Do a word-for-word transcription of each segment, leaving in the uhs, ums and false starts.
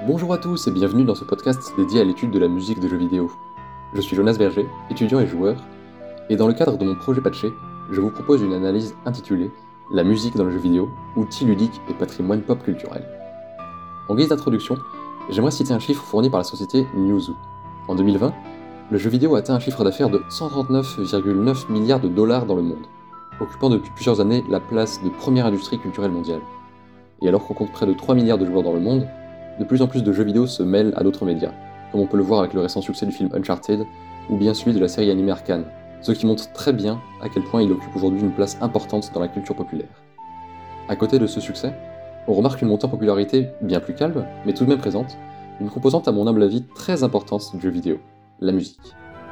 Bonjour à tous et bienvenue dans ce podcast dédié à l'étude de la musique de jeux vidéo. Je suis Jonas Berger, étudiant et joueur, et dans le cadre de mon projet Patché, je vous propose une analyse intitulée « La musique dans le jeu vidéo, outils ludiques et patrimoine pop culturel ». En guise d'introduction, j'aimerais citer un chiffre fourni par la société Newzoo. En deux mille vingt, le jeu vidéo a atteint un chiffre d'affaires de cent trente-neuf virgule neuf milliards de dollars dans le monde, occupant depuis plusieurs années la place de première industrie culturelle mondiale. Et alors qu'on compte près de trois milliards de joueurs dans le monde, de plus en plus de jeux vidéo se mêlent à d'autres médias, comme on peut le voir avec le récent succès du film Uncharted, ou bien celui de la série animée Arcane, ce qui montre très bien à quel point il occupe aujourd'hui une place importante dans la culture populaire. À côté de ce succès, on remarque une montée en popularité bien plus calme, mais tout de même présente, une composante à mon humble avis très importante du jeu vidéo, la musique.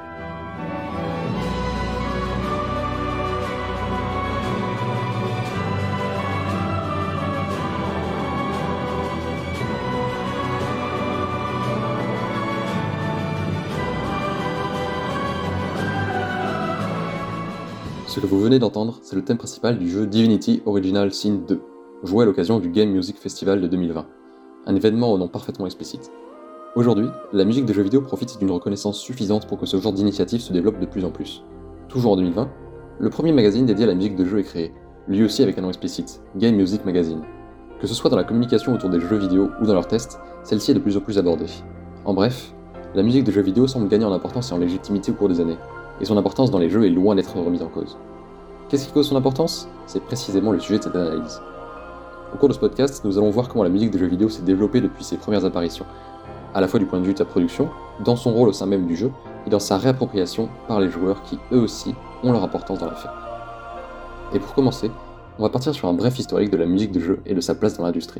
Ce que vous venez d'entendre, c'est le thème principal du jeu Divinity Original Sin deux, joué à l'occasion du Game Music Festival de deux mille vingt, un événement au nom parfaitement explicite. Aujourd'hui, la musique de jeux vidéo profite d'une reconnaissance suffisante pour que ce genre d'initiative se développe de plus en plus. Toujours en deux mille vingt, le premier magazine dédié à la musique de jeu est créé, lui aussi avec un nom explicite, Game Music Magazine. Que ce soit dans la communication autour des jeux vidéo ou dans leurs tests, celle-ci est de plus en plus abordée. En bref, la musique de jeux vidéo semble gagner en importance et en légitimité au cours des années, et son importance dans les jeux est loin d'être remise en cause. Qu'est-ce qui cause son importance ? C'est précisément le sujet de cette analyse. Au cours de ce podcast, nous allons voir comment la musique des jeux vidéo s'est développée depuis ses premières apparitions, à la fois du point de vue de sa production, dans son rôle au sein même du jeu, et dans sa réappropriation par les joueurs qui, eux aussi, ont leur importance dans l'affaire. Et pour commencer, on va partir sur un bref historique de la musique de jeu et de sa place dans l'industrie.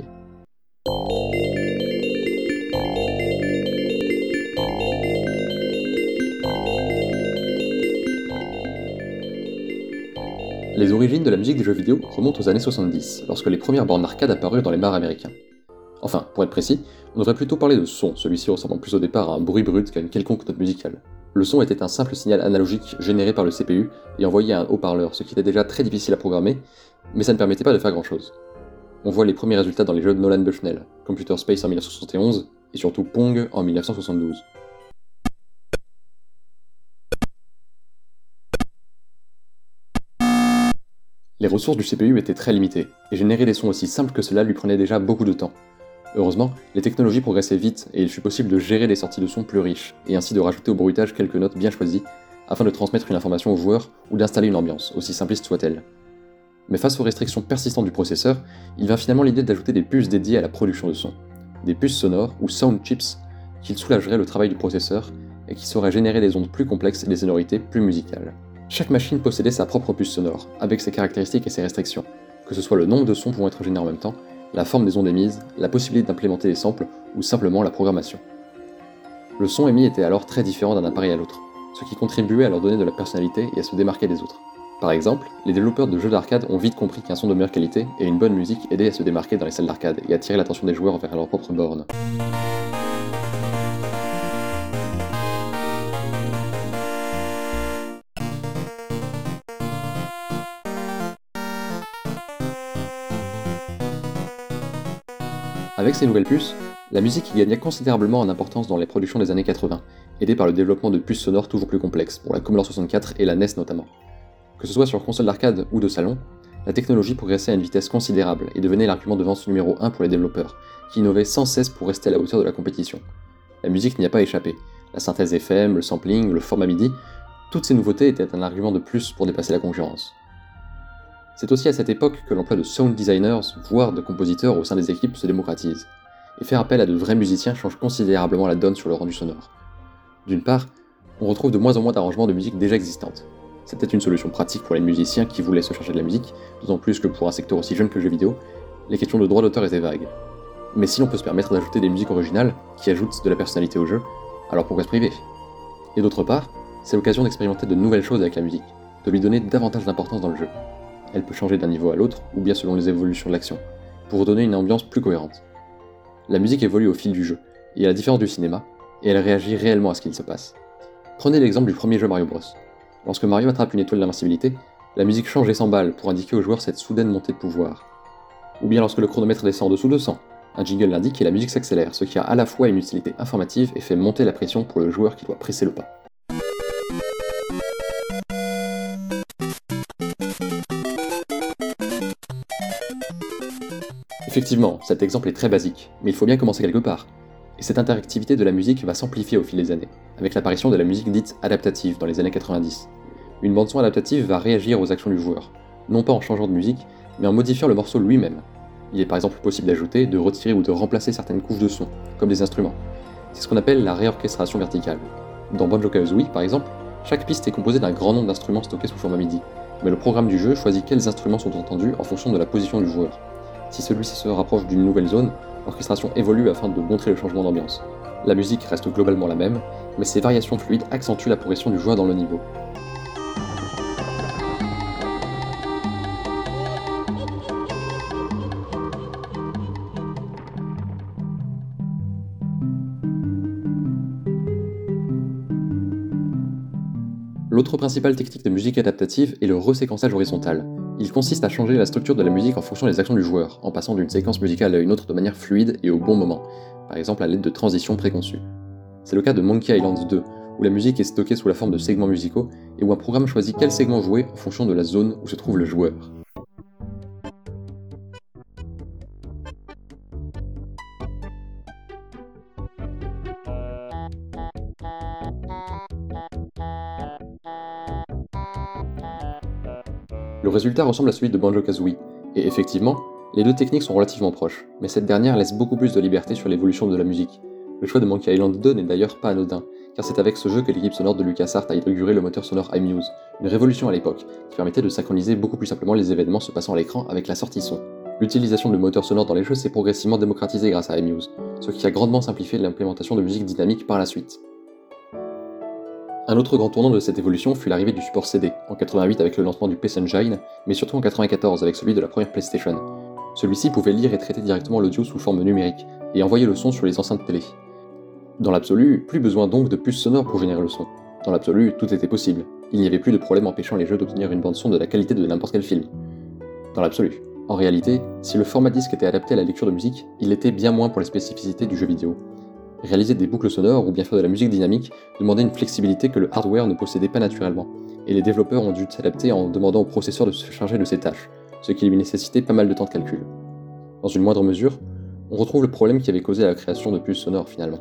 Les origines de la musique des jeux vidéo remontent aux années soixante-dix, lorsque les premières bornes d'arcade apparurent dans les bars américains. Enfin, pour être précis, on devrait plutôt parler de son, celui-ci ressemblant plus au départ à un bruit brut qu'à une quelconque note musicale. Le son était un simple signal analogique généré par le C P U et envoyé à un haut-parleur, ce qui était déjà très difficile à programmer, mais ça ne permettait pas de faire grand-chose. On voit les premiers résultats dans les jeux de Nolan Bushnell, Computer Space en mille neuf cent soixante et onze, et surtout Pong en mille neuf cent soixante-douze. Les ressources du C P U étaient très limitées, et générer des sons aussi simples que cela lui prenait déjà beaucoup de temps. Heureusement, les technologies progressaient vite, et il fut possible de gérer des sorties de sons plus riches, et ainsi de rajouter au bruitage quelques notes bien choisies, afin de transmettre une information aux joueurs ou d'installer une ambiance, aussi simpliste soit-elle. Mais face aux restrictions persistantes du processeur, il vint finalement l'idée d'ajouter des puces dédiées à la production de sons. Des puces sonores, ou sound chips, qui soulageraient le travail du processeur, et qui sauraient générer des ondes plus complexes et des sonorités plus musicales. Chaque machine possédait sa propre puce sonore, avec ses caractéristiques et ses restrictions, que ce soit le nombre de sons pouvant être générés en même temps, la forme des ondes émises, la possibilité d'implémenter des samples, ou simplement la programmation. Le son émis était alors très différent d'un appareil à l'autre, ce qui contribuait à leur donner de la personnalité et à se démarquer des autres. Par exemple, les développeurs de jeux d'arcade ont vite compris qu'un son de meilleure qualité et une bonne musique aidaient à se démarquer dans les salles d'arcade et attirer l'attention des joueurs vers leur propre borne. Avec ces nouvelles puces, la musique y gagna considérablement en importance dans les productions des années quatre-vingts, aidée par le développement de puces sonores toujours plus complexes, pour la Commodore soixante-quatre et la N E S notamment. Que ce soit sur console d'arcade ou de salon, la technologie progressait à une vitesse considérable et devenait l'argument de vente numéro un pour les développeurs, qui innovaient sans cesse pour rester à la hauteur de la compétition. La musique n'y a pas échappé. La synthèse F M, le sampling, le format MIDI, toutes ces nouveautés étaient un argument de plus pour dépasser la concurrence. C'est aussi à cette époque que l'emploi de sound designers, voire de compositeurs au sein des équipes se démocratise, et faire appel à de vrais musiciens change considérablement la donne sur le rendu sonore. D'une part, on retrouve de moins en moins d'arrangements de musique déjà existantes. C'était une solution pratique pour les musiciens qui voulaient se charger de la musique, d'autant plus que pour un secteur aussi jeune que le jeu vidéo, les questions de droit d'auteur étaient vagues. Mais si l'on peut se permettre d'ajouter des musiques originales, qui ajoutent de la personnalité au jeu, alors pourquoi se priver ? Et d'autre part, c'est l'occasion d'expérimenter de nouvelles choses avec la musique, de lui donner davantage d'importance dans le jeu. Elle peut changer d'un niveau à l'autre, ou bien selon les évolutions de l'action, pour donner une ambiance plus cohérente. La musique évolue au fil du jeu, et à la différence du cinéma, et elle réagit réellement à ce qu'il se passe. Prenez l'exemple du premier jeu Mario Bros. Lorsque Mario attrape une étoile d'invincibilité, la musique change et s'emballe pour indiquer aux joueurs cette soudaine montée de pouvoir. Ou bien lorsque le chronomètre descend en dessous de cent, Un jingle l'indique et la musique s'accélère, ce qui a à la fois une utilité informative et fait monter la pression pour le joueur qui doit presser le pas. Effectivement, cet exemple est très basique, mais il faut bien commencer quelque part. Et cette interactivité de la musique va s'amplifier au fil des années, avec l'apparition de la musique dite adaptative dans les années quatre-vingt-dix. Une bande-son adaptative va réagir aux actions du joueur, non pas en changeant de musique, mais en modifiant le morceau lui-même. Il est par exemple possible d'ajouter, de retirer ou de remplacer certaines couches de son, comme des instruments. C'est ce qu'on appelle la réorchestration verticale. Dans Banjo-Kazooie, par exemple, chaque piste est composée d'un grand nombre d'instruments stockés sous format MIDI, mais le programme du jeu choisit quels instruments sont entendus en fonction de la position du joueur. Si celui-ci se rapproche d'une nouvelle zone, l'orchestration évolue afin de montrer le changement d'ambiance. La musique reste globalement la même, mais ces variations fluides accentuent la progression du joueur dans le niveau. L'autre principale technique de musique adaptative est le reséquençage horizontal. Il consiste à changer la structure de la musique en fonction des actions du joueur, en passant d'une séquence musicale à une autre de manière fluide et au bon moment, par exemple à l'aide de transitions préconçues. C'est le cas de Monkey Island deux, où la musique est stockée sous la forme de segments musicaux et où un programme choisit quel segment jouer en fonction de la zone où se trouve le joueur. Le résultat ressemble à celui de Banjo-Kazooie, et effectivement, les deux techniques sont relativement proches, mais cette dernière laisse beaucoup plus de liberté sur l'évolution de la musique. Le choix de Monkey Island deux n'est d'ailleurs pas anodin, car c'est avec ce jeu que l'équipe sonore de LucasArts a inauguré le moteur sonore iMuse, une révolution à l'époque, qui permettait de synchroniser beaucoup plus simplement les événements se passant à l'écran avec la sortie son. L'utilisation de moteurs sonores dans les jeux s'est progressivement démocratisée grâce à iMuse, ce qui a grandement simplifié l'implémentation de musique dynamique par la suite. Un autre grand tournant de cette évolution fut l'arrivée du support C D, en quatre-vingt-huit avec le lancement du P C Engine, mais surtout en quatre-vingt-quatorze avec celui de la première PlayStation. Celui-ci pouvait lire et traiter directement l'audio sous forme numérique, et envoyer le son sur les enceintes télé. Dans l'absolu, plus besoin donc de puces sonores pour générer le son. Dans l'absolu, tout était possible. Il n'y avait plus de problème empêchant les jeux d'obtenir une bande-son de la qualité de n'importe quel film. Dans l'absolu. En réalité, si le format disque était adapté à la lecture de musique, il l'était bien moins pour les spécificités du jeu vidéo. Réaliser des boucles sonores ou bien faire de la musique dynamique demandait une flexibilité que le hardware ne possédait pas naturellement, et les développeurs ont dû s'adapter en demandant au processeur de se charger de ces tâches, ce qui lui nécessitait pas mal de temps de calcul. Dans une moindre mesure, on retrouve le problème qui avait causé la création de puces sonores finalement.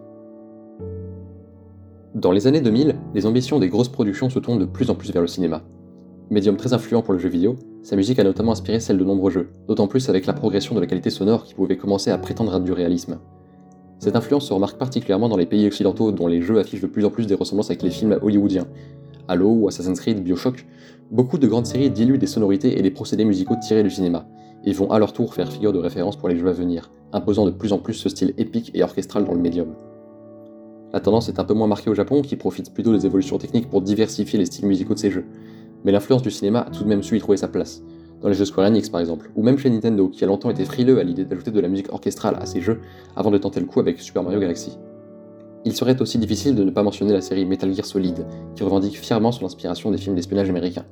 Dans les années deux mille, les ambitions des grosses productions se tournent de plus en plus vers le cinéma. Médium très influent pour le jeu vidéo, sa musique a notamment inspiré celle de nombreux jeux, d'autant plus avec la progression de la qualité sonore qui pouvait commencer à prétendre à du réalisme. Cette influence se remarque particulièrement dans les pays occidentaux dont les jeux affichent de plus en plus des ressemblances avec les films hollywoodiens. Halo ou Assassin's Creed, BioShock, beaucoup de grandes séries diluent des sonorités et des procédés musicaux tirés du cinéma, et vont à leur tour faire figure de référence pour les jeux à venir, imposant de plus en plus ce style épique et orchestral dans le médium. La tendance est un peu moins marquée au Japon, qui profite plutôt des évolutions techniques pour diversifier les styles musicaux de ses jeux, mais l'influence du cinéma a tout de même su y trouver sa place. Dans les jeux Square Enix par exemple, ou même chez Nintendo, qui a longtemps été frileux à l'idée d'ajouter de la musique orchestrale à ses jeux avant de tenter le coup avec Super Mario Galaxy. Il serait aussi difficile de ne pas mentionner la série Metal Gear Solid, qui revendique fièrement son inspiration des films d'espionnage américains.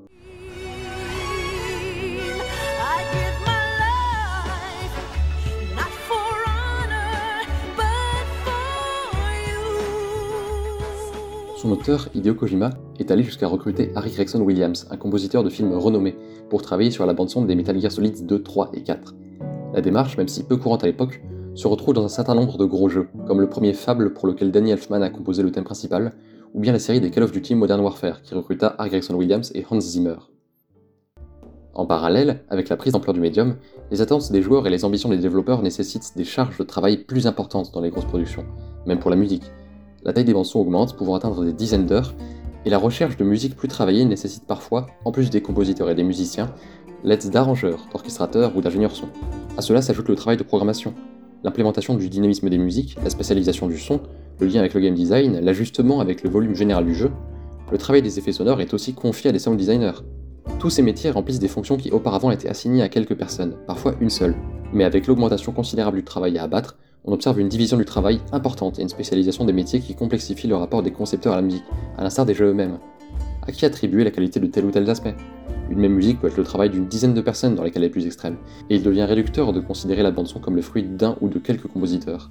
Son auteur, Hideo Kojima, est allé jusqu'à recruter Harry Gregson Williams, un compositeur de films renommé, pour travailler sur la bande-son des Metal Gear Solid deux, trois et quatre. La démarche, même si peu courante à l'époque, se retrouve dans un certain nombre de gros jeux, comme le premier Fable pour lequel Danny Elfman a composé le thème principal, ou bien la série des Call of Duty Modern Warfare, qui recruta Harry Gregson Williams et Hans Zimmer. En parallèle, avec la prise d'ampleur du médium, les attentes des joueurs et les ambitions des développeurs nécessitent des charges de travail plus importantes dans les grosses productions, même pour la musique. La taille des bandes-sons augmente, pouvant atteindre des dizaines d'heures, et la recherche de musique plus travaillée nécessite parfois, en plus des compositeurs et des musiciens, l'aide d'arrangeurs, d'orchestrateurs ou d'ingénieurs son. À cela s'ajoute le travail de programmation, l'implémentation du dynamisme des musiques, la spécialisation du son, le lien avec le game design, l'ajustement avec le volume général du jeu. Le travail des effets sonores est aussi confié à des sound designers. Tous ces métiers remplissent des fonctions qui auparavant étaient assignées à quelques personnes, parfois une seule. Mais avec l'augmentation considérable du travail à abattre, on observe une division du travail importante et une spécialisation des métiers qui complexifie le rapport des concepteurs à la musique, à l'instar des jeux eux-mêmes. À qui attribuer la qualité de tel ou tel aspect ? Une même musique peut être le travail d'une dizaine de personnes dans les cas les plus extrêmes, et il devient réducteur de considérer la bande-son comme le fruit d'un ou de quelques compositeurs.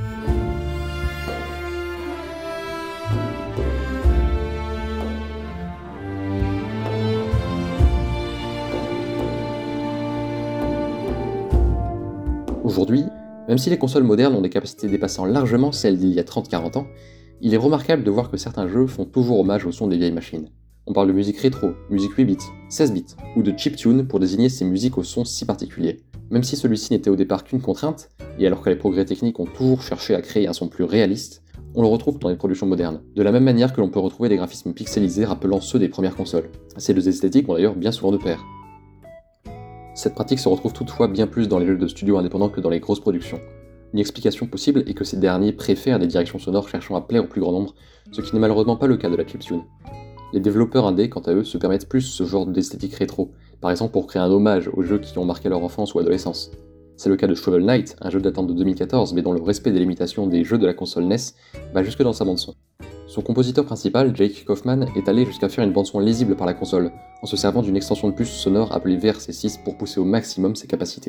Aujourd'hui, même si les consoles modernes ont des capacités dépassant largement celles d'il y a trente à quarante ans, il est remarquable de voir que certains jeux font toujours hommage au son des vieilles machines. On parle de musique rétro, musique huit bits, seize bits, ou de chiptune pour désigner ces musiques au son si particulier. Même si celui-ci n'était au départ qu'une contrainte, et alors que les progrès techniques ont toujours cherché à créer un son plus réaliste, on le retrouve dans les productions modernes, de la même manière que l'on peut retrouver des graphismes pixelisés rappelant ceux des premières consoles. Ces deux esthétiques vont d'ailleurs bien souvent de pair. Cette pratique se retrouve toutefois bien plus dans les jeux de studio indépendants que dans les grosses productions. Une explication possible est que ces derniers préfèrent des directions sonores cherchant à plaire au plus grand nombre, ce qui n'est malheureusement pas le cas de la chiptune. Les développeurs indés, quant à eux, se permettent plus ce genre d'esthétique rétro, par exemple pour créer un hommage aux jeux qui ont marqué leur enfance ou adolescence. C'est le cas de Shovel Knight, un jeu datant de deux mille quatorze mais dont le respect des limitations des jeux de la console N E S va jusque dans sa bande-son. Son compositeur principal, Jake Kaufman, est allé jusqu'à faire une bande-son lisible par la console, en se servant d'une extension de puce sonore appelée V R C six pour pousser au maximum ses capacités.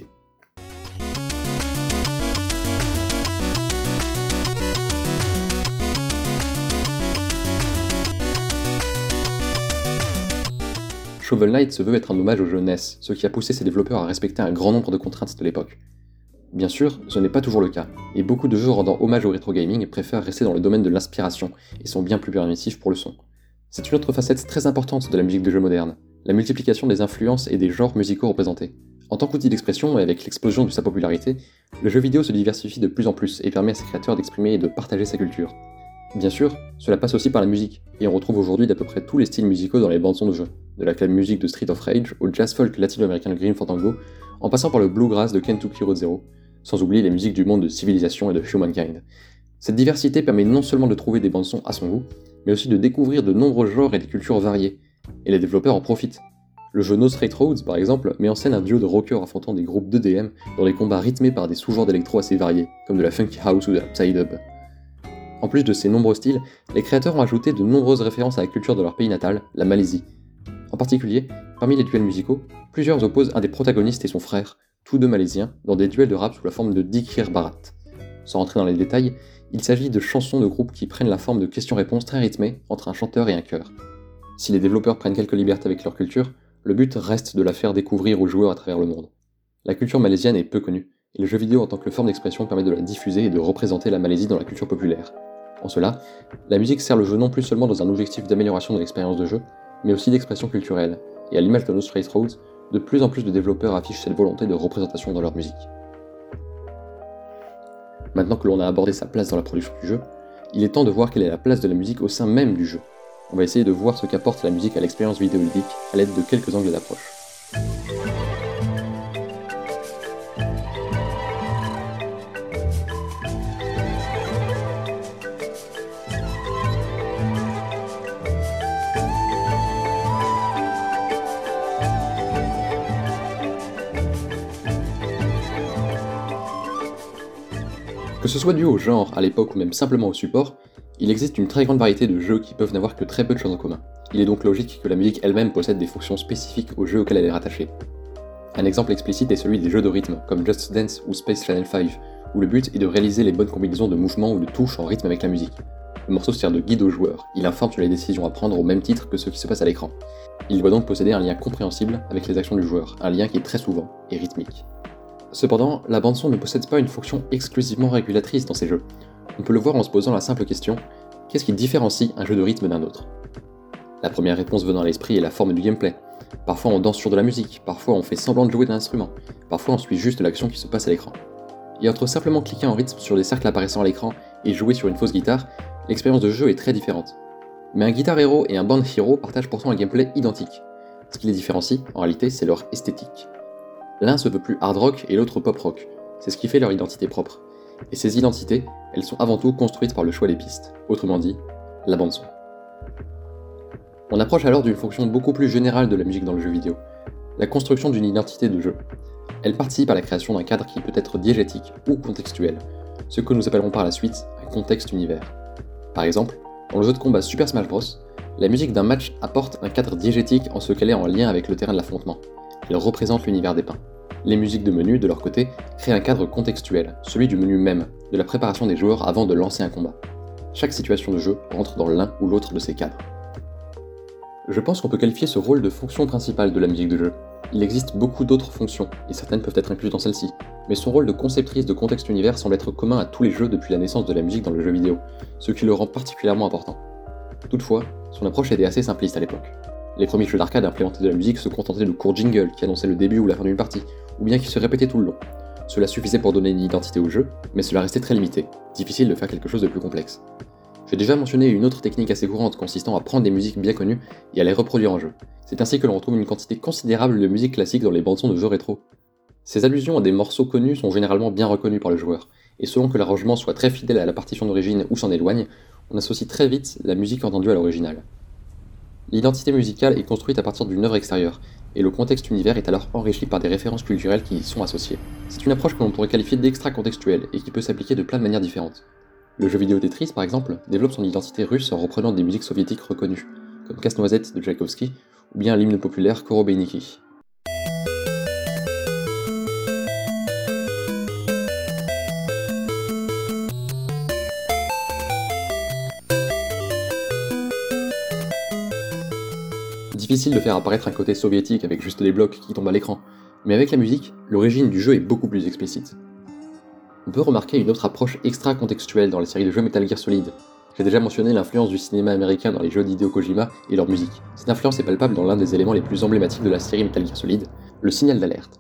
Shovel Knight se veut être un hommage au jeu N E S, ce qui a poussé ses développeurs à respecter un grand nombre de contraintes de l'époque. Bien sûr, ce n'est pas toujours le cas, et beaucoup de jeux rendant hommage au rétro gaming préfèrent rester dans le domaine de l'inspiration, et sont bien plus permissifs pour le son. C'est une autre facette très importante de la musique de jeu moderne, la multiplication des influences et des genres musicaux représentés. En tant qu'outil d'expression et avec l'explosion de sa popularité, le jeu vidéo se diversifie de plus en plus et permet à ses créateurs d'exprimer et de partager sa culture. Bien sûr, cela passe aussi par la musique, et on retrouve aujourd'hui d'à peu près tous les styles musicaux dans les bandes-sons de jeux, de la club musique de Street of Rage au jazz folk latino-américain de Grim Fandango, en passant par le bluegrass de Kentucky Road Zero, sans oublier les musiques du monde de Civilization et de Humankind. Cette diversité permet non seulement de trouver des bandes-sons à son goût, mais aussi de découvrir de nombreux genres et des cultures variées, et les développeurs en profitent. Le jeu No Straight Roads, par exemple, met en scène un duo de rockers affrontant des groupes d'E D M dans des combats rythmés par des sous-genres d'électro assez variés, comme de la funky house ou de la psy-dub. En plus de ces nombreux styles, les créateurs ont ajouté de nombreuses références à la culture de leur pays natal, la Malaisie. En particulier, parmi les duels musicaux, plusieurs opposent un des protagonistes et son frère, tous deux malaisiens, dans des duels de rap sous la forme de Dikir Barat. Sans rentrer dans les détails, il s'agit de chansons de groupe qui prennent la forme de questions-réponses très rythmées entre un chanteur et un chœur. Si les développeurs prennent quelques libertés avec leur culture, le but reste de la faire découvrir aux joueurs à travers le monde. La culture malaisienne est peu connue, et le jeu vidéo en tant que forme d'expression permet de la diffuser et de représenter la Malaisie dans la culture populaire. En cela, la musique sert le jeu non plus seulement dans un objectif d'amélioration de l'expérience de jeu, mais aussi d'expression culturelle, et à l'image de No Straight Roads, de plus en plus de développeurs affichent cette volonté de représentation dans leur musique. Maintenant que l'on a abordé sa place dans la production du jeu, il est temps de voir quelle est la place de la musique au sein même du jeu. On va essayer de voir ce qu'apporte la musique à l'expérience vidéoludique à l'aide de quelques angles d'approche. Que ce soit dû au genre, à l'époque ou même simplement au support, il existe une très grande variété de jeux qui peuvent n'avoir que très peu de choses en commun. Il est donc logique que la musique elle-même possède des fonctions spécifiques aux jeux auxquels elle est rattachée. Un exemple explicite est celui des jeux de rythme, comme Just Dance ou Space Channel cinq, où le but est de réaliser les bonnes combinaisons de mouvements ou de touches en rythme avec la musique. Le morceau sert de guide au joueur, il informe sur les décisions à prendre au même titre que ce qui se passe à l'écran. Il doit donc posséder un lien compréhensible avec les actions du joueur, un lien qui est très souvent est rythmique. Cependant, la bande-son ne possède pas une fonction exclusivement régulatrice dans ces jeux. On peut le voir en se posant la simple question « Qu'est-ce qui différencie un jeu de rythme d'un autre ?» La première réponse venant à l'esprit est la forme du gameplay. Parfois on danse sur de la musique, parfois on fait semblant de jouer d'un instrument, parfois on suit juste l'action qui se passe à l'écran. Et entre simplement cliquer en rythme sur des cercles apparaissant à l'écran et jouer sur une fausse guitare, l'expérience de jeu est très différente. Mais un Guitar Hero et un Band Hero partagent pourtant un gameplay identique. Ce qui les différencie, en réalité, c'est leur esthétique. L'un se veut plus hard rock et l'autre pop rock, c'est ce qui fait leur identité propre. Et ces identités, elles sont avant tout construites par le choix des pistes, autrement dit, la bande-son. On approche alors d'une fonction beaucoup plus générale de la musique dans le jeu vidéo, la construction d'une identité de jeu. Elle participe à la création d'un cadre qui peut être diégétique ou contextuel, ce que nous appellerons par la suite un contexte univers. Par exemple, dans le jeu de combat Super Smash Bros, La musique d'un match apporte un cadre diégétique en ce qu'elle est en lien avec le terrain de l'affrontement. Elle représente l'univers dépeint. Les musiques de menu, de leur côté, créent un cadre contextuel, celui du menu même, de la préparation des joueurs avant de lancer un combat. Chaque situation de jeu rentre dans l'un ou l'autre de ces cadres. Je pense qu'on peut qualifier ce rôle de fonction principale de la musique de jeu. Il existe beaucoup d'autres fonctions, et certaines peuvent être incluses dans celle-ci, mais son rôle de conceptrice de contexte univers semble être commun à tous les jeux depuis la naissance de la musique dans le jeu vidéo, ce qui le rend particulièrement important. Toutefois, son approche était assez simpliste à l'époque. Les premiers jeux d'arcade implémentés de la musique se contentaient de courts jingles qui annonçaient le début ou la fin d'une partie, ou bien qui se répétaient tout le long. Cela suffisait pour donner une identité au jeu, mais cela restait très limité, difficile de faire quelque chose de plus complexe. J'ai déjà mentionné une autre technique assez courante consistant à prendre des musiques bien connues et à les reproduire en jeu. C'est ainsi que l'on retrouve une quantité considérable de musique classique dans les bandes-sons de jeux rétro. Ces allusions à des morceaux connus sont généralement bien reconnus par le joueur, et selon que l'arrangement soit très fidèle à la partition d'origine ou s'en éloigne, on associe très vite la musique entendue à l'original. L'identité musicale est construite à partir d'une œuvre extérieure, et le contexte univers est alors enrichi par des références culturelles qui y sont associées. C'est une approche que l'on pourrait qualifier d'extra-contextuelle et qui peut s'appliquer de plein de manières différentes. Le jeu vidéo Tetris, par exemple, développe son identité russe en reprenant des musiques soviétiques reconnues, comme Casse-Noisette de Tchaïkovski, ou bien l'hymne populaire Korobeiniki. Difficile de faire apparaître un côté soviétique avec juste des blocs qui tombent à l'écran, mais avec la musique, l'origine du jeu est beaucoup plus explicite. On peut remarquer une autre approche extra-contextuelle dans les séries de jeux Metal Gear Solid. J'ai déjà mentionné l'influence du cinéma américain dans les jeux d'Hideo Kojima et leur musique. Cette influence est palpable dans l'un des éléments les plus emblématiques de la série Metal Gear Solid, le signal d'alerte.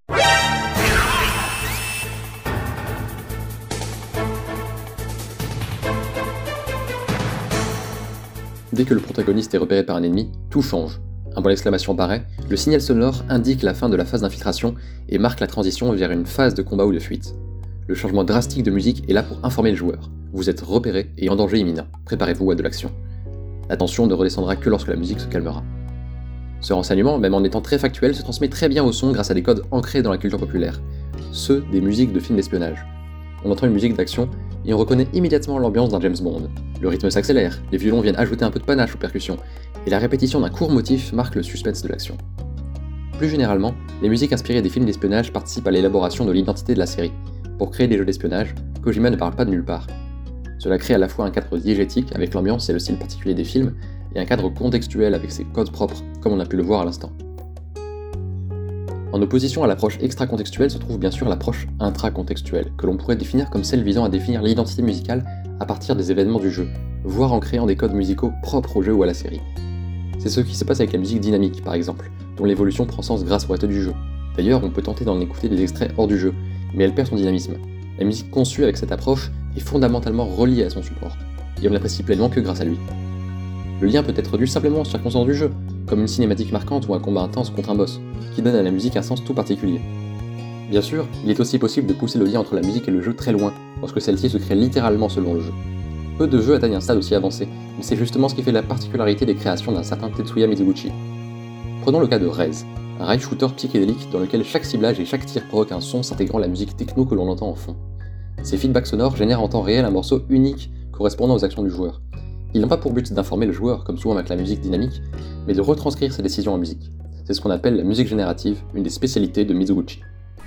Dès que le protagoniste est repéré par un ennemi, tout change. Un point d'exclamation apparaît, le signal sonore indique la fin de la phase d'infiltration et marque la transition vers une phase de combat ou de fuite. Le changement drastique de musique est là pour informer le joueur. Vous êtes repéré et en danger imminent. Préparez-vous à de l'action. La tension ne redescendra que lorsque la musique se calmera. Ce renseignement, même en étant très factuel, se transmet très bien au son grâce à des codes ancrés dans la culture populaire. Ceux des musiques de films d'espionnage. On entend une musique d'action et on reconnaît immédiatement l'ambiance d'un James Bond. Le rythme s'accélère, les violons viennent ajouter un peu de panache aux percussions, et la répétition d'un court motif marque le suspense de l'action. Plus généralement, les musiques inspirées des films d'espionnage participent à l'élaboration de l'identité de la série. Pour créer des jeux d'espionnage, Kojima ne parle pas de nulle part. Cela crée à la fois un cadre diégétique avec l'ambiance et le style particulier des films, et un cadre contextuel avec ses codes propres, comme on a pu le voir à l'instant. En opposition à l'approche extra-contextuelle se trouve bien sûr l'approche intra-contextuelle, que l'on pourrait définir comme celle visant à définir l'identité musicale à partir des événements du jeu, voire en créant des codes musicaux propres au jeu ou à la série. C'est ce qui se passe avec la musique dynamique, par exemple, dont l'évolution prend sens grâce au rythme du jeu. D'ailleurs, on peut tenter d'en écouter des extraits hors du jeu, mais elle perd son dynamisme. La musique conçue avec cette approche est fondamentalement reliée à son support, et on l'apprécie pleinement que grâce à lui. Le lien peut être dû simplement aux circonstances du jeu, comme une cinématique marquante ou un combat intense contre un boss, qui donne à la musique un sens tout particulier. Bien sûr, il est aussi possible de pousser le lien entre la musique et le jeu très loin, lorsque celle-ci se crée littéralement selon le jeu. Peu de jeux atteignent un stade aussi avancé, mais c'est justement ce qui fait la particularité des créations d'un certain Tetsuya Mizuguchi. Prenons le cas de Rez, un rail shooter psychédélique dans lequel chaque ciblage et chaque tir provoque un son s'intégrant à la musique techno que l'on entend en fond. Ces feedbacks sonores génèrent en temps réel un morceau unique correspondant aux actions du joueur. Ils n'ont pas pour but d'informer le joueur, comme souvent avec la musique dynamique, mais de retranscrire ses décisions en musique. C'est ce qu'on appelle la musique générative, une des spécialités de Mizuguchi.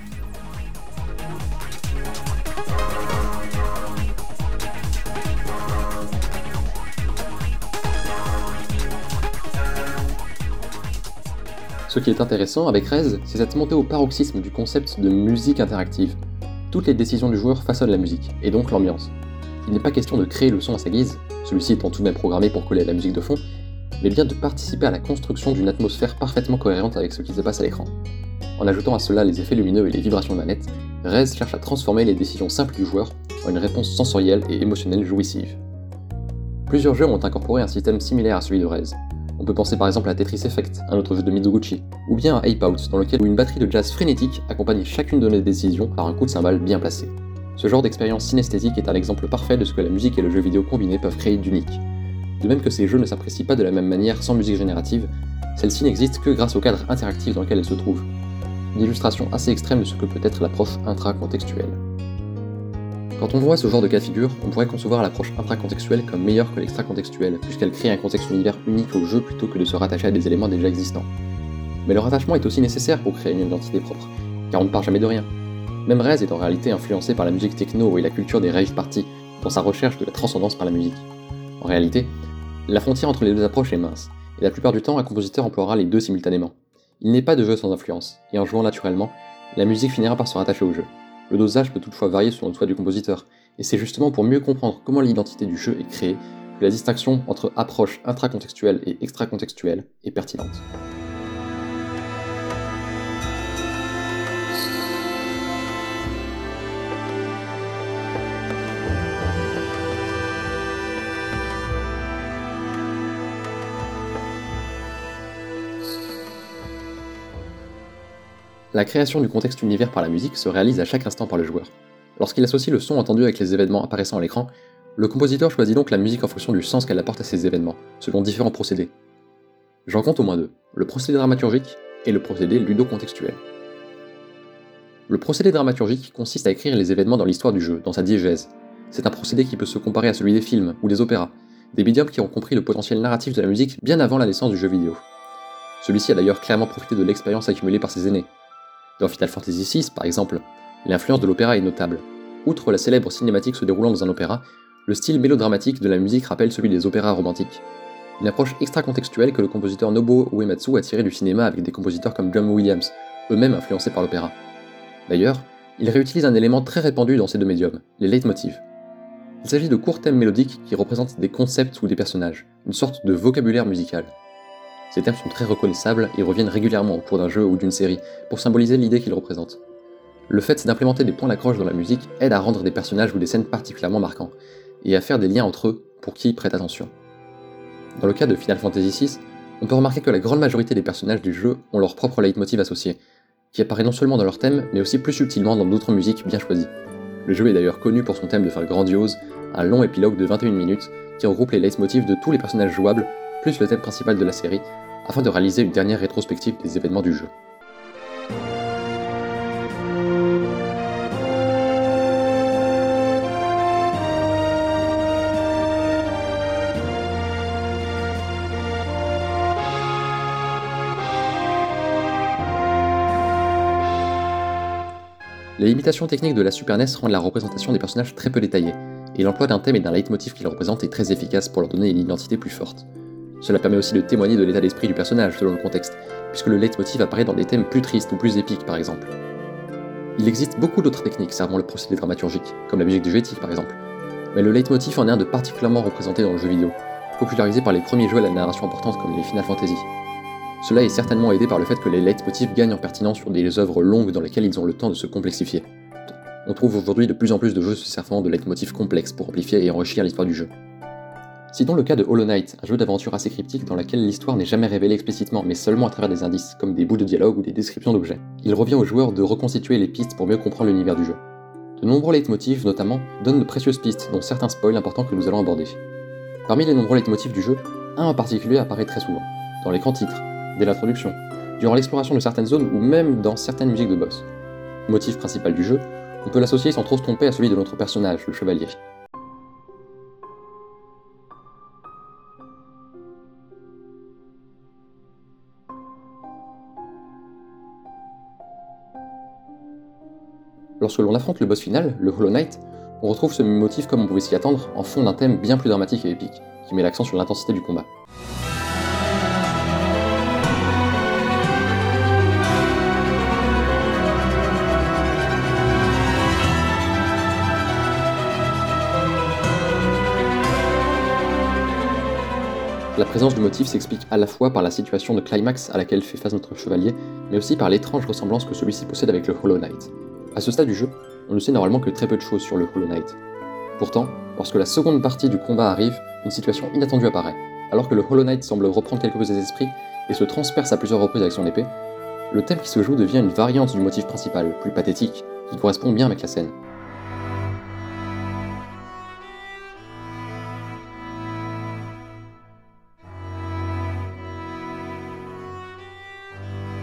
Ce qui est intéressant avec Rez, c'est cette montée au paroxysme du concept de musique interactive. Toutes les décisions du joueur façonnent la musique, et donc l'ambiance. Il n'est pas question de créer le son à sa guise, celui-ci étant tout de même programmé pour coller à la musique de fond, mais bien de participer à la construction d'une atmosphère parfaitement cohérente avec ce qui se passe à l'écran. En ajoutant à cela les effets lumineux et les vibrations de manette, Rez cherche à transformer les décisions simples du joueur en une réponse sensorielle et émotionnelle jouissive. Plusieurs jeux ont incorporé un système similaire à celui de Rez. On peut penser par exemple à Tetris Effect, un autre jeu de Mizuguchi, ou bien à Ape Out, dans lequel une batterie de jazz frénétique accompagne chacune de nos décisions par un coup de cymbale bien placé. Ce genre d'expérience synesthésique est un exemple parfait de ce que la musique et le jeu vidéo combinés peuvent créer d'unique. De même que ces jeux ne s'apprécient pas de la même manière sans musique générative, celle-ci n'existe que grâce au cadre interactif dans lequel elle se trouve. Une illustration assez extrême de ce que peut être l'approche intra-contextuelle. Quand on voit ce genre de cas de figure, on pourrait concevoir l'approche intracontextuelle comme meilleure que l'extracontextuelle, puisqu'elle crée un contexte univers unique au jeu plutôt que de se rattacher à des éléments déjà existants. Mais le rattachement est aussi nécessaire pour créer une identité propre, car on ne part jamais de rien. Même Rez est en réalité influencé par la musique techno et la culture des rave parties, dans sa recherche de la transcendance par la musique. En réalité, la frontière entre les deux approches est mince, et la plupart du temps un compositeur emploiera les deux simultanément. Il n'est pas de jeu sans influence, et en jouant naturellement, la musique finira par se rattacher au jeu. Le dosage peut toutefois varier selon le souhait du compositeur, et c'est justement pour mieux comprendre comment l'identité du jeu est créée que la distinction entre approche intracontextuelle et extracontextuelle est pertinente. La création du contexte univers par la musique se réalise à chaque instant par le joueur. Lorsqu'il associe le son entendu avec les événements apparaissant à l'écran, le compositeur choisit donc la musique en fonction du sens qu'elle apporte à ces événements, selon différents procédés. J'en compte au moins deux, le procédé dramaturgique et le procédé ludo-contextuel. Le procédé dramaturgique consiste à écrire les événements dans l'histoire du jeu, dans sa diégèse. C'est un procédé qui peut se comparer à celui des films ou des opéras, des médiums qui ont compris le potentiel narratif de la musique bien avant la naissance du jeu vidéo. Celui-ci a d'ailleurs clairement profité de l'expérience accumulée par ses aînés. Dans Final Fantasy six, par exemple, l'influence de l'opéra est notable. Outre la célèbre cinématique se déroulant dans un opéra, le style mélodramatique de la musique rappelle celui des opéras romantiques. Une approche extra-contextuelle que le compositeur Nobuo Uematsu a tirée du cinéma avec des compositeurs comme John Williams, eux-mêmes influencés par l'opéra. D'ailleurs, il réutilise un élément très répandu dans ces deux médiums, les leitmotivs. Il s'agit de courts thèmes mélodiques qui représentent des concepts ou des personnages, une sorte de vocabulaire musical. Ces thèmes sont très reconnaissables et reviennent régulièrement au cours d'un jeu ou d'une série, pour symboliser l'idée qu'ils représentent. Le fait d'implémenter des points d'accroche dans la musique aide à rendre des personnages ou des scènes particulièrement marquants, et à faire des liens entre eux pour qui y prête attention. Dans le cas de Final Fantasy six, on peut remarquer que la grande majorité des personnages du jeu ont leur propre leitmotiv associé, qui apparaît non seulement dans leur thème, mais aussi plus subtilement dans d'autres musiques bien choisies. Le jeu est d'ailleurs connu pour son thème de fin grandiose, un long épilogue de vingt et une minutes, qui regroupe les leitmotivs de tous les personnages jouables, plus le thème principal de la série, afin de réaliser une dernière rétrospective des événements du jeu. Les limitations techniques de la Super N E S rendent la représentation des personnages très peu détaillée, et l'emploi d'un thème et d'un leitmotiv qui les représente est très efficace pour leur donner une identité plus forte. Cela permet aussi de témoigner de l'état d'esprit du personnage selon le contexte, puisque le leitmotiv apparaît dans des thèmes plus tristes ou plus épiques par exemple. Il existe beaucoup d'autres techniques servant le procédé dramaturgique, comme la musique de Jetty par exemple, mais le leitmotiv en est un de particulièrement représenté dans le jeu vidéo, popularisé par les premiers jeux à la narration importante comme les Final Fantasy. Cela est certainement aidé par le fait que les leitmotivs gagnent en pertinence sur des œuvres longues dans lesquelles ils ont le temps de se complexifier. On trouve aujourd'hui de plus en plus de jeux se servant de leitmotivs complexes pour amplifier et enrichir l'histoire du jeu. Citons le cas de Hollow Knight, un jeu d'aventure assez cryptique dans lequel l'histoire n'est jamais révélée explicitement, mais seulement à travers des indices, comme des bouts de dialogue ou des descriptions d'objets. Il revient aux joueurs de reconstituer les pistes pour mieux comprendre l'univers du jeu. De nombreux leitmotivs, notamment, donnent de précieuses pistes, dont certains spoils importants que nous allons aborder. Parmi les nombreux leitmotivs du jeu, un en particulier apparaît très souvent, dans l'écran titre, dès l'introduction, durant l'exploration de certaines zones ou même dans certaines musiques de boss. Le motif principal du jeu, on peut l'associer sans trop se tromper à celui de notre personnage, le chevalier. Lorsque l'on affronte le boss final, le Hollow Knight, on retrouve ce motif comme on pouvait s'y attendre, en fond d'un thème bien plus dramatique et épique, qui met l'accent sur l'intensité du combat. La présence du motif s'explique à la fois par la situation de climax à laquelle fait face notre chevalier, mais aussi par l'étrange ressemblance que celui-ci possède avec le Hollow Knight. À ce stade du jeu, on ne sait normalement que très peu de choses sur le Hollow Knight. Pourtant, lorsque la seconde partie du combat arrive, une situation inattendue apparaît. Alors que le Hollow Knight semble reprendre quelque peu ses esprits et se transperce à plusieurs reprises avec son épée, le thème qui se joue devient une variante du motif principal, plus pathétique, qui correspond bien avec la scène.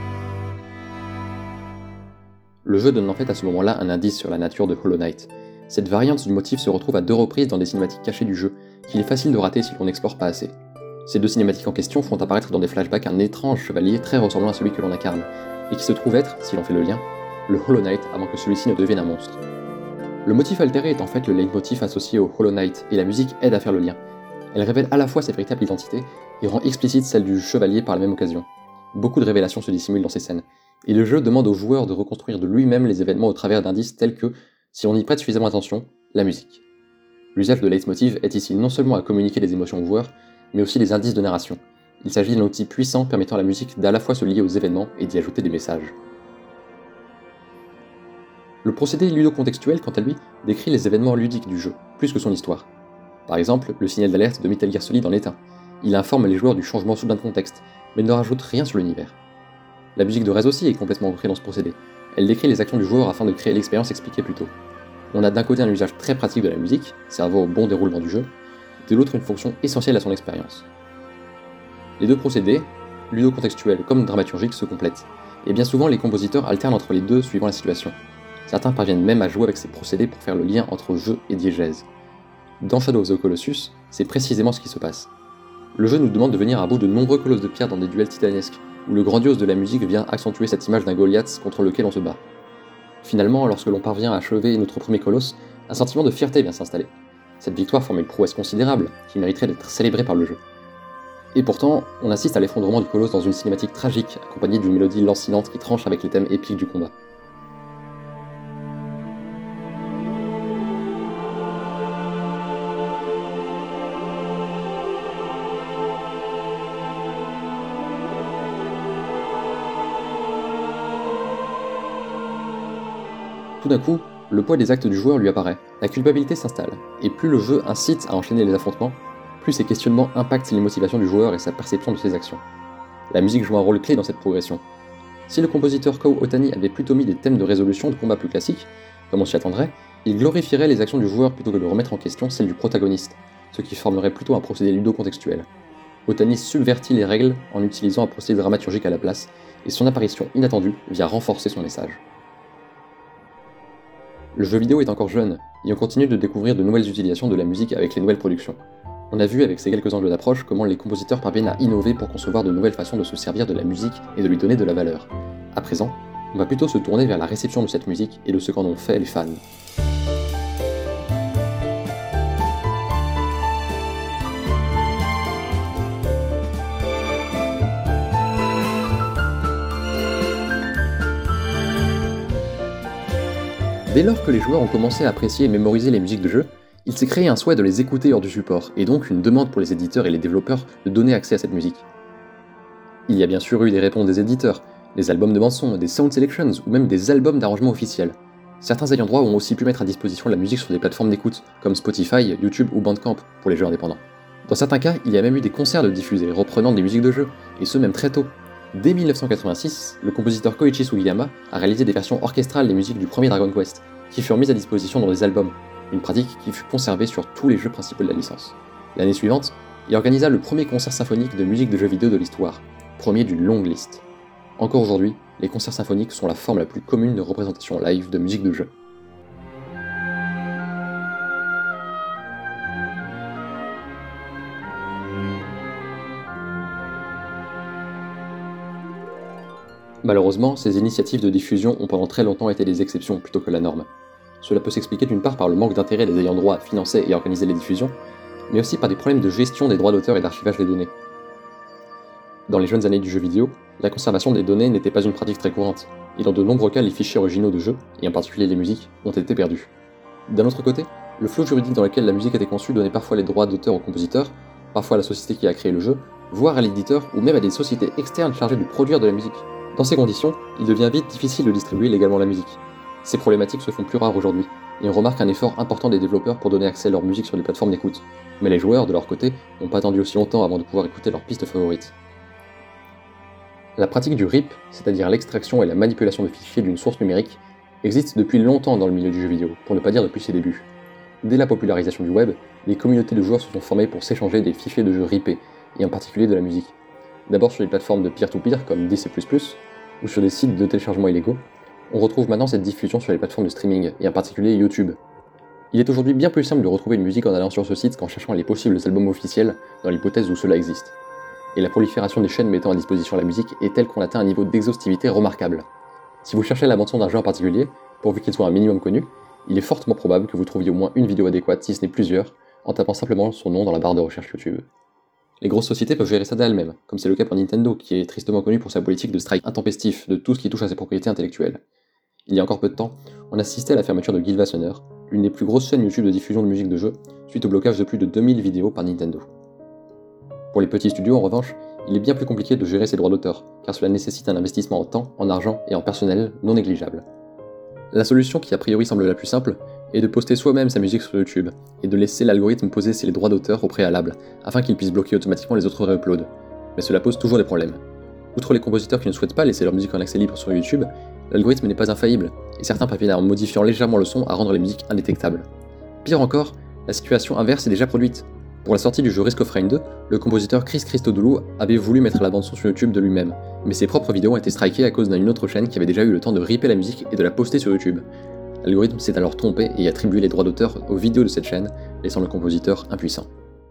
Le jeu donne en fait à ce moment-là un indice sur la nature de Hollow Knight. Cette variante du motif se retrouve à deux reprises dans des cinématiques cachées du jeu, qu'il est facile de rater si l'on n'explore pas assez. Ces deux cinématiques en question font apparaître dans des flashbacks un étrange chevalier très ressemblant à celui que l'on incarne, et qui se trouve être, si l'on fait le lien, le Hollow Knight avant que celui-ci ne devienne un monstre. Le motif altéré est en fait le leitmotiv associé au Hollow Knight, et la musique aide à faire le lien. Elle révèle à la fois sa véritable identité, et rend explicite celle du chevalier par la même occasion. Beaucoup de révélations se dissimulent dans ces scènes, et le jeu demande au joueur de reconstruire de lui-même les événements au travers d'indices tels que, si on y prête suffisamment attention, la musique. L'usage de leitmotiv est ici non seulement à communiquer les émotions au joueur, mais aussi les indices de narration. Il s'agit d'un outil puissant permettant à la musique d'à la fois se lier aux événements et d'y ajouter des messages. Le procédé ludo-contextuel, quant à lui, décrit les événements ludiques du jeu, plus que son histoire. Par exemple, le signal d'alerte de Metal Gear Solid en est un. Il informe les joueurs du changement soudain de contexte, mais ne rajoute rien sur l'univers. La musique de Rez aussi est complètement ancrée dans ce procédé. Elle décrit les actions du joueur afin de créer l'expérience expliquée plus tôt. On a d'un côté un usage très pratique de la musique, servant au bon déroulement du jeu, de l'autre une fonction essentielle à son expérience. Les deux procédés, ludo-contextuel comme dramaturgique, se complètent, et bien souvent les compositeurs alternent entre les deux suivant la situation. Certains parviennent même à jouer avec ces procédés pour faire le lien entre jeu et diégèse. Dans Shadow of the Colossus, c'est précisément ce qui se passe. Le jeu nous demande de venir à bout de nombreux colosses de pierre dans des duels titanesques, où le grandiose de la musique vient accentuer cette image d'un Goliath contre lequel on se bat. Finalement, lorsque l'on parvient à achever notre premier colosse, un sentiment de fierté vient s'installer. Cette victoire forme une prouesse considérable, qui mériterait d'être célébrée par le jeu. Et pourtant, on assiste à l'effondrement du colosse dans une cinématique tragique, accompagnée d'une mélodie lancinante qui tranche avec les thèmes épiques du combat. Tout d'un coup, le poids des actes du joueur lui apparaît, la culpabilité s'installe, et plus le jeu incite à enchaîner les affrontements, plus ces questionnements impactent les motivations du joueur et sa perception de ses actions. La musique joue un rôle clé dans cette progression. Si le compositeur Kou Otani avait plutôt mis des thèmes de résolution de combat plus classiques, comme on s'y attendrait, il glorifierait les actions du joueur plutôt que de remettre en question celles du protagoniste, ce qui formerait plutôt un procédé ludo-contextuel. Otani subvertit les règles en utilisant un procédé dramaturgique à la place, et son apparition inattendue vient renforcer son message. Le jeu vidéo est encore jeune, et on continue de découvrir de nouvelles utilisations de la musique avec les nouvelles productions. On a vu avec ces quelques angles d'approche comment les compositeurs parviennent à innover pour concevoir de nouvelles façons de se servir de la musique et de lui donner de la valeur. À présent, on va plutôt se tourner vers la réception de cette musique et de ce qu'en ont fait les fans. Dès lors que les joueurs ont commencé à apprécier et mémoriser les musiques de jeu, il s'est créé un souhait de les écouter hors du support, et donc une demande pour les éditeurs et les développeurs de donner accès à cette musique. Il y a bien sûr eu des réponses des éditeurs, des albums de bande-son, des sound selections, ou même des albums d'arrangement officiels. Certains ayants droit ont aussi pu mettre à disposition la musique sur des plateformes d'écoute, comme Spotify, YouTube ou Bandcamp, pour les jeux indépendants. Dans certains cas, il y a même eu des concerts de diffusés, reprenant des musiques de jeu, et ce même très tôt. Dès mille neuf cent quatre-vingt-six, le compositeur Koichi Sugiyama a réalisé des versions orchestrales des musiques du premier Dragon Quest, qui furent mises à disposition dans des albums, une pratique qui fut conservée sur tous les jeux principaux de la licence. L'année suivante, il organisa le premier concert symphonique de musique de jeux vidéo de l'histoire, premier d'une longue liste. Encore aujourd'hui, les concerts symphoniques sont la forme la plus commune de représentation live de musique de jeu. Malheureusement, ces initiatives de diffusion ont pendant très longtemps été des exceptions plutôt que la norme. Cela peut s'expliquer d'une part par le manque d'intérêt des ayants droit à financer et organiser les diffusions, mais aussi par des problèmes de gestion des droits d'auteur et d'archivage des données. Dans les jeunes années du jeu vidéo, la conservation des données n'était pas une pratique très courante, et dans de nombreux cas les fichiers originaux de jeu, et en particulier les musiques, ont été perdus. D'un autre côté, le flot juridique dans lequel la musique était conçue donnait parfois les droits d'auteur au compositeur, parfois à la société qui a créé le jeu, voire à l'éditeur ou même à des sociétés externes chargées de produire de la musique. Dans ces conditions, il devient vite difficile de distribuer légalement la musique. Ces problématiques se font plus rares aujourd'hui, et on remarque un effort important des développeurs pour donner accès à leur musique sur les plateformes d'écoute. Mais les joueurs, de leur côté, n'ont pas attendu aussi longtemps avant de pouvoir écouter leurs pistes favorites. La pratique du R I P, c'est-à-dire l'extraction et la manipulation de fichiers d'une source numérique, existe depuis longtemps dans le milieu du jeu vidéo, pour ne pas dire depuis ses débuts. Dès la popularisation du web, les communautés de joueurs se sont formées pour s'échanger des fichiers de jeux ripés, et en particulier de la musique. D'abord sur les plateformes de peer-to-peer comme D C plus plus, ou sur des sites de téléchargement illégaux, on retrouve maintenant cette diffusion sur les plateformes de streaming, et en particulier YouTube. Il est aujourd'hui bien plus simple de retrouver une musique en allant sur ce site qu'en cherchant les possibles albums officiels dans l'hypothèse où cela existe. Et la prolifération des chaînes mettant à disposition la musique est telle qu'on atteint un niveau d'exhaustivité remarquable. Si vous cherchez la bande-son d'un jeu en particulier, pourvu qu'il soit un minimum connu, il est fortement probable que vous trouviez au moins une vidéo adéquate, si ce n'est plusieurs, en tapant simplement son nom dans la barre de recherche YouTube. Les grosses sociétés peuvent gérer ça d'elles-mêmes, comme c'est le cas pour Nintendo, qui est tristement connu pour sa politique de strike intempestif de tout ce qui touche à ses propriétés intellectuelles. Il y a encore peu de temps, on assistait à la fermeture de Guild Sonner, l'une des plus grosses chaînes YouTube de diffusion de musique de jeux, suite au blocage de plus de deux mille vidéos par Nintendo. Pour les petits studios, en revanche, il est bien plus compliqué de gérer ses droits d'auteur, car cela nécessite un investissement en temps, en argent et en personnel non négligeable. La solution qui a priori semble la plus simple est de poster soi-même sa musique sur YouTube, et de laisser l'algorithme poser ses droits d'auteur au préalable, afin qu'il puisse bloquer automatiquement les autres réuploads. Mais cela pose toujours des problèmes. Outre les compositeurs qui ne souhaitent pas laisser leur musique en accès libre sur YouTube, l'algorithme n'est pas infaillible, et certains parviennent en modifiant légèrement le son à rendre les musiques indétectables. Pire encore, la situation inverse est déjà produite. Pour la sortie du jeu Risk of Rain deux, le compositeur Chris Christodoulou avait voulu mettre la bande-son sur YouTube de lui-même, mais ses propres vidéos ont été strikées à cause d'une autre chaîne qui avait déjà eu le temps de ripper la musique et de la poster sur YouTube. L'algorithme s'est alors trompé et attribué les droits d'auteur aux vidéos de cette chaîne, laissant le compositeur impuissant.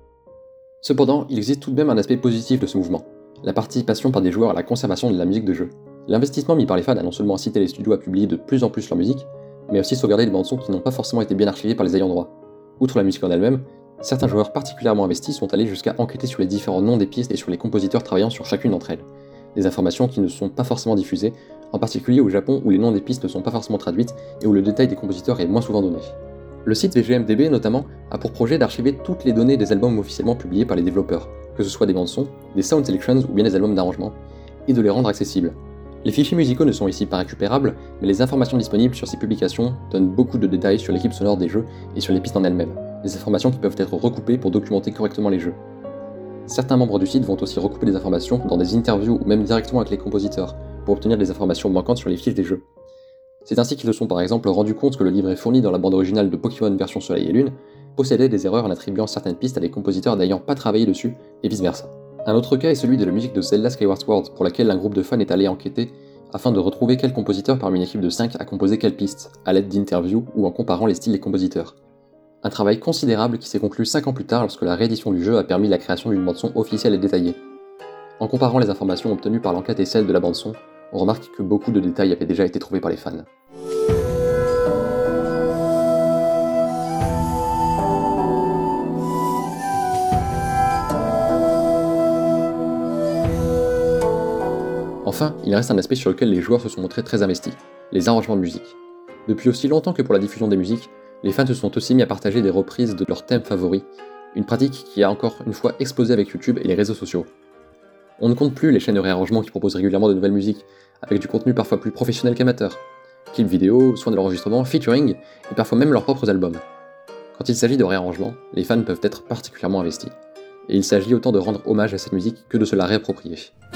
Cependant, il existe tout de même un aspect positif de ce mouvement, la participation par des joueurs à la conservation de la musique de jeu. L'investissement mis par les fans a non seulement incité les studios à publier de plus en plus leur musique, mais aussi sauvegarder des bandes-sons qui n'ont pas forcément été bien archivées par les ayants droit. Outre la musique en elle-même, certains joueurs particulièrement investis sont allés jusqu'à enquêter sur les différents noms des pistes et sur les compositeurs travaillant sur chacune d'entre elles. Des informations qui ne sont pas forcément diffusées, en particulier au Japon où les noms des pistes ne sont pas forcément traduites et où le détail des compositeurs est moins souvent donné. Le site V G M D B notamment a pour projet d'archiver toutes les données des albums officiellement publiés par les développeurs, que ce soit des bandes-sons, des sound selections ou bien des albums d'arrangement, et de les rendre accessibles. Les fichiers musicaux ne sont ici pas récupérables, mais les informations disponibles sur ces publications donnent beaucoup de détails sur l'équipe sonore des jeux et sur les pistes en elles-mêmes, des informations qui peuvent être recoupées pour documenter correctement les jeux. Certains membres du site vont aussi recouper des informations dans des interviews ou même directement avec les compositeurs, pour obtenir des informations manquantes sur les fiches des jeux. C'est ainsi qu'ils se sont par exemple rendus compte que le livret fourni dans la bande originale de Pokémon version Soleil et Lune possédait des erreurs en attribuant certaines pistes à des compositeurs n'ayant pas travaillé dessus, et vice versa. Un autre cas est celui de la musique de Zelda Skyward Sword, pour laquelle un groupe de fans est allé enquêter afin de retrouver quel compositeur parmi une équipe de cinq a composé quelle piste, à l'aide d'interviews ou en comparant les styles des compositeurs. Un travail considérable qui s'est conclu cinq ans plus tard lorsque la réédition du jeu a permis la création d'une bande-son officielle et détaillée. En comparant les informations obtenues par l'enquête et celles de la bande-son, on remarque que beaucoup de détails avaient déjà été trouvés par les fans. Enfin, il reste un aspect sur lequel les joueurs se sont montrés très investis, les arrangements de musique. Depuis aussi longtemps que pour la diffusion des musiques, les fans se sont aussi mis à partager des reprises de leurs thèmes favoris, une pratique qui a encore une fois explosé avec YouTube et les réseaux sociaux. On ne compte plus les chaînes de réarrangement qui proposent régulièrement de nouvelles musiques, avec du contenu parfois plus professionnel qu'amateur. Clips vidéo, soins de l'enregistrement, featuring, et parfois même leurs propres albums. Quand il s'agit de réarrangement, les fans peuvent être particulièrement investis. Et il s'agit autant de rendre hommage à cette musique que de se la réapproprier.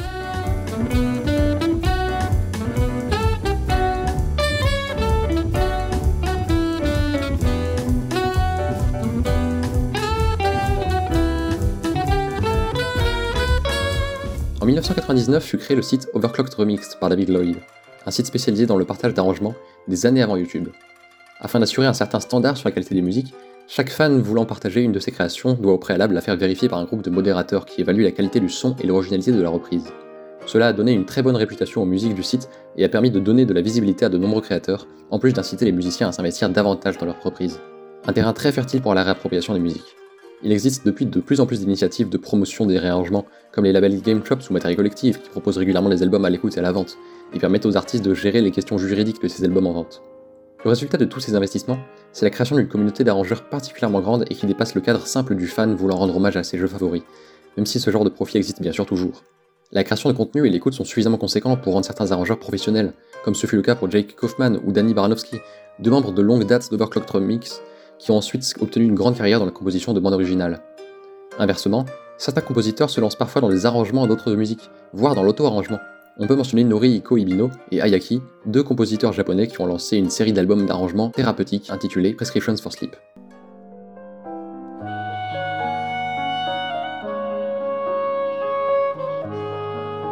En mille neuf cent quatre-vingt-dix-neuf fut créé le site Overclocked Remixed par David Lloyd, un site spécialisé dans le partage d'arrangements des années avant YouTube. Afin d'assurer un certain standard sur la qualité des musiques, chaque fan voulant partager une de ses créations doit au préalable la faire vérifier par un groupe de modérateurs qui évalue la qualité du son et l'originalité de la reprise. Cela a donné une très bonne réputation aux musiques du site et a permis de donner de la visibilité à de nombreux créateurs, en plus d'inciter les musiciens à s'investir davantage dans leurs reprises. Un terrain très fertile pour la réappropriation des musiques. Il existe depuis de plus en plus d'initiatives de promotion des réarrangements, comme les labels Game Chops ou Matériel Collectif, qui proposent régulièrement les albums à l'écoute et à la vente, et permettent aux artistes de gérer les questions juridiques de ces albums en vente. Le résultat de tous ces investissements, c'est la création d'une communauté d'arrangeurs particulièrement grande et qui dépasse le cadre simple du fan voulant rendre hommage à ses jeux favoris, même si ce genre de profil existe bien sûr toujours. La création de contenu et l'écoute sont suffisamment conséquents pour rendre certains arrangeurs professionnels, comme ce fut le cas pour Jake Kaufman ou Danny Baranowski, deux membres de longue date d'Overclocked Remix, qui ont ensuite obtenu une grande carrière dans la composition de bandes originales. Inversement, certains compositeurs se lancent parfois dans des arrangements d'autres musiques, voire dans l'auto-arrangement. On peut mentionner Norihiko Ibino et Ayaki, deux compositeurs japonais qui ont lancé une série d'albums d'arrangements thérapeutiques intitulée Prescriptions for Sleep.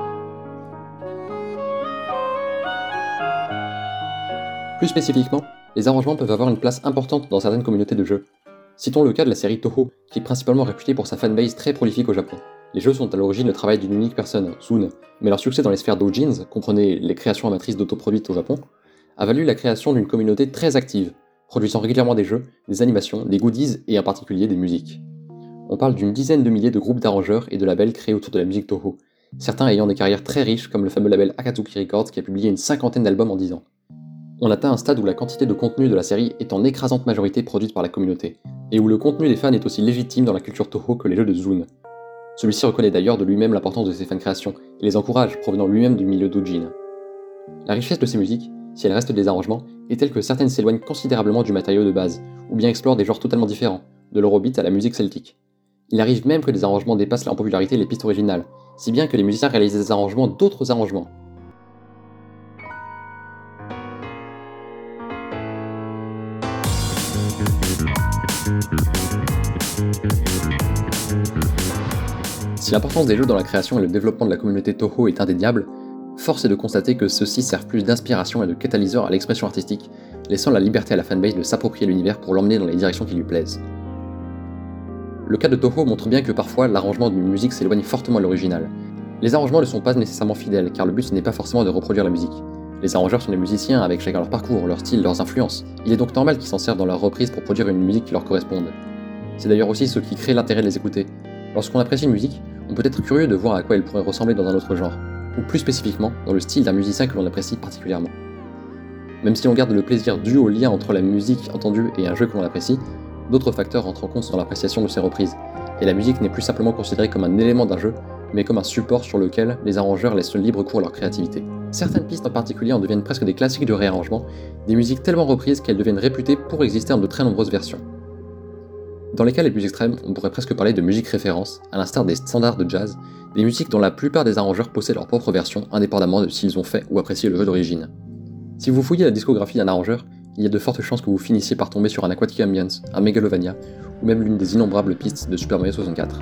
Plus spécifiquement, les arrangements peuvent avoir une place importante dans certaines communautés de jeux. Citons le cas de la série Touhou, qui est principalement réputée pour sa fanbase très prolifique au Japon. Les jeux sont à l'origine le travail d'une unique personne, Sun, mais leur succès dans les sphères doujins, comprenez les créations amatrices d'autoproduites au Japon, a valu la création d'une communauté très active, produisant régulièrement des jeux, des animations, des goodies et en particulier des musiques. On parle d'une dizaine de milliers de groupes d'arrangeurs et de labels créés autour de la musique Touhou, certains ayant des carrières très riches comme le fameux label Akatsuki Records qui a publié une cinquantaine d'albums en dix ans. On atteint un stade où la quantité de contenu de la série est en écrasante majorité produite par la communauté, et où le contenu des fans est aussi légitime dans la culture Touhou que les jeux de Zune. Celui-ci reconnaît d'ailleurs de lui-même l'importance de ses fan créations, et les encourage, provenant lui-même du milieu doujin. La richesse de ces musiques, si elles restent des arrangements, est telle que certaines s'éloignent considérablement du matériau de base, ou bien explorent des genres totalement différents, de l'eurobeat à la musique celtique. Il arrive même que des arrangements dépassent en popularité les pistes originales, si bien que les musiciens réalisent des arrangements d'autres arrangements. Si l'importance des jeux dans la création et le développement de la communauté Touhou est indéniable, force est de constater que ceux-ci servent plus d'inspiration et de catalyseur à l'expression artistique, laissant la liberté à la fanbase de s'approprier l'univers pour l'emmener dans les directions qui lui plaisent. Le cas de Touhou montre bien que parfois l'arrangement d'une musique s'éloigne fortement de l'original. Les arrangements ne sont pas nécessairement fidèles, car le but ce n'est pas forcément de reproduire la musique. Les arrangeurs sont des musiciens avec chacun leur parcours, leur style, leurs influences. Il est donc normal qu'ils s'en servent dans leurs reprises pour produire une musique qui leur corresponde. C'est d'ailleurs aussi ce qui crée l'intérêt de les écouter. Lorsqu'on apprécie une musique, on peut être curieux de voir à quoi elle pourrait ressembler dans un autre genre, ou plus spécifiquement, dans le style d'un musicien que l'on apprécie particulièrement. Même si on garde le plaisir dû au lien entre la musique entendue et un jeu que l'on apprécie, d'autres facteurs rentrent en compte dans l'appréciation de ces reprises, et la musique n'est plus simplement considérée comme un élément d'un jeu, mais comme un support sur lequel les arrangeurs laissent libre cours à leur créativité. Certaines pistes en particulier en deviennent presque des classiques de réarrangement, des musiques tellement reprises qu'elles deviennent réputées pour exister en de très nombreuses versions. Dans les cas les plus extrêmes, on pourrait presque parler de musique référence, à l'instar des standards de jazz, des musiques dont la plupart des arrangeurs possèdent leur propre version, indépendamment de s'ils ont fait ou apprécié le jeu d'origine. Si vous fouillez la discographie d'un arrangeur, il y a de fortes chances que vous finissiez par tomber sur un Aquatic Ambience, un Megalovania, ou même l'une des innombrables pistes de Super Mario soixante-quatre.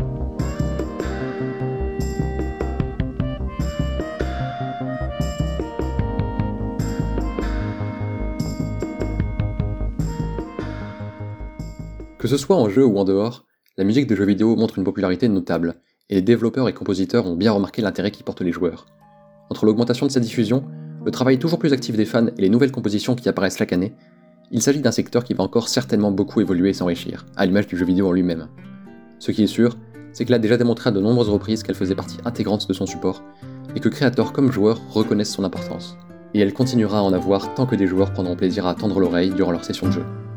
Que ce soit en jeu ou en dehors, la musique de jeux vidéo montre une popularité notable, et les développeurs et compositeurs ont bien remarqué l'intérêt qu'y portent les joueurs. Entre l'augmentation de sa diffusion, le travail toujours plus actif des fans et les nouvelles compositions qui apparaissent chaque année, il s'agit d'un secteur qui va encore certainement beaucoup évoluer et s'enrichir, à l'image du jeu vidéo en lui-même. Ce qui est sûr, c'est qu'il a déjà démontré à de nombreuses reprises qu'elle faisait partie intégrante de son support, et que créateurs comme joueurs reconnaissent son importance. Et elle continuera à en avoir tant que des joueurs prendront plaisir à tendre l'oreille durant leur session de jeu.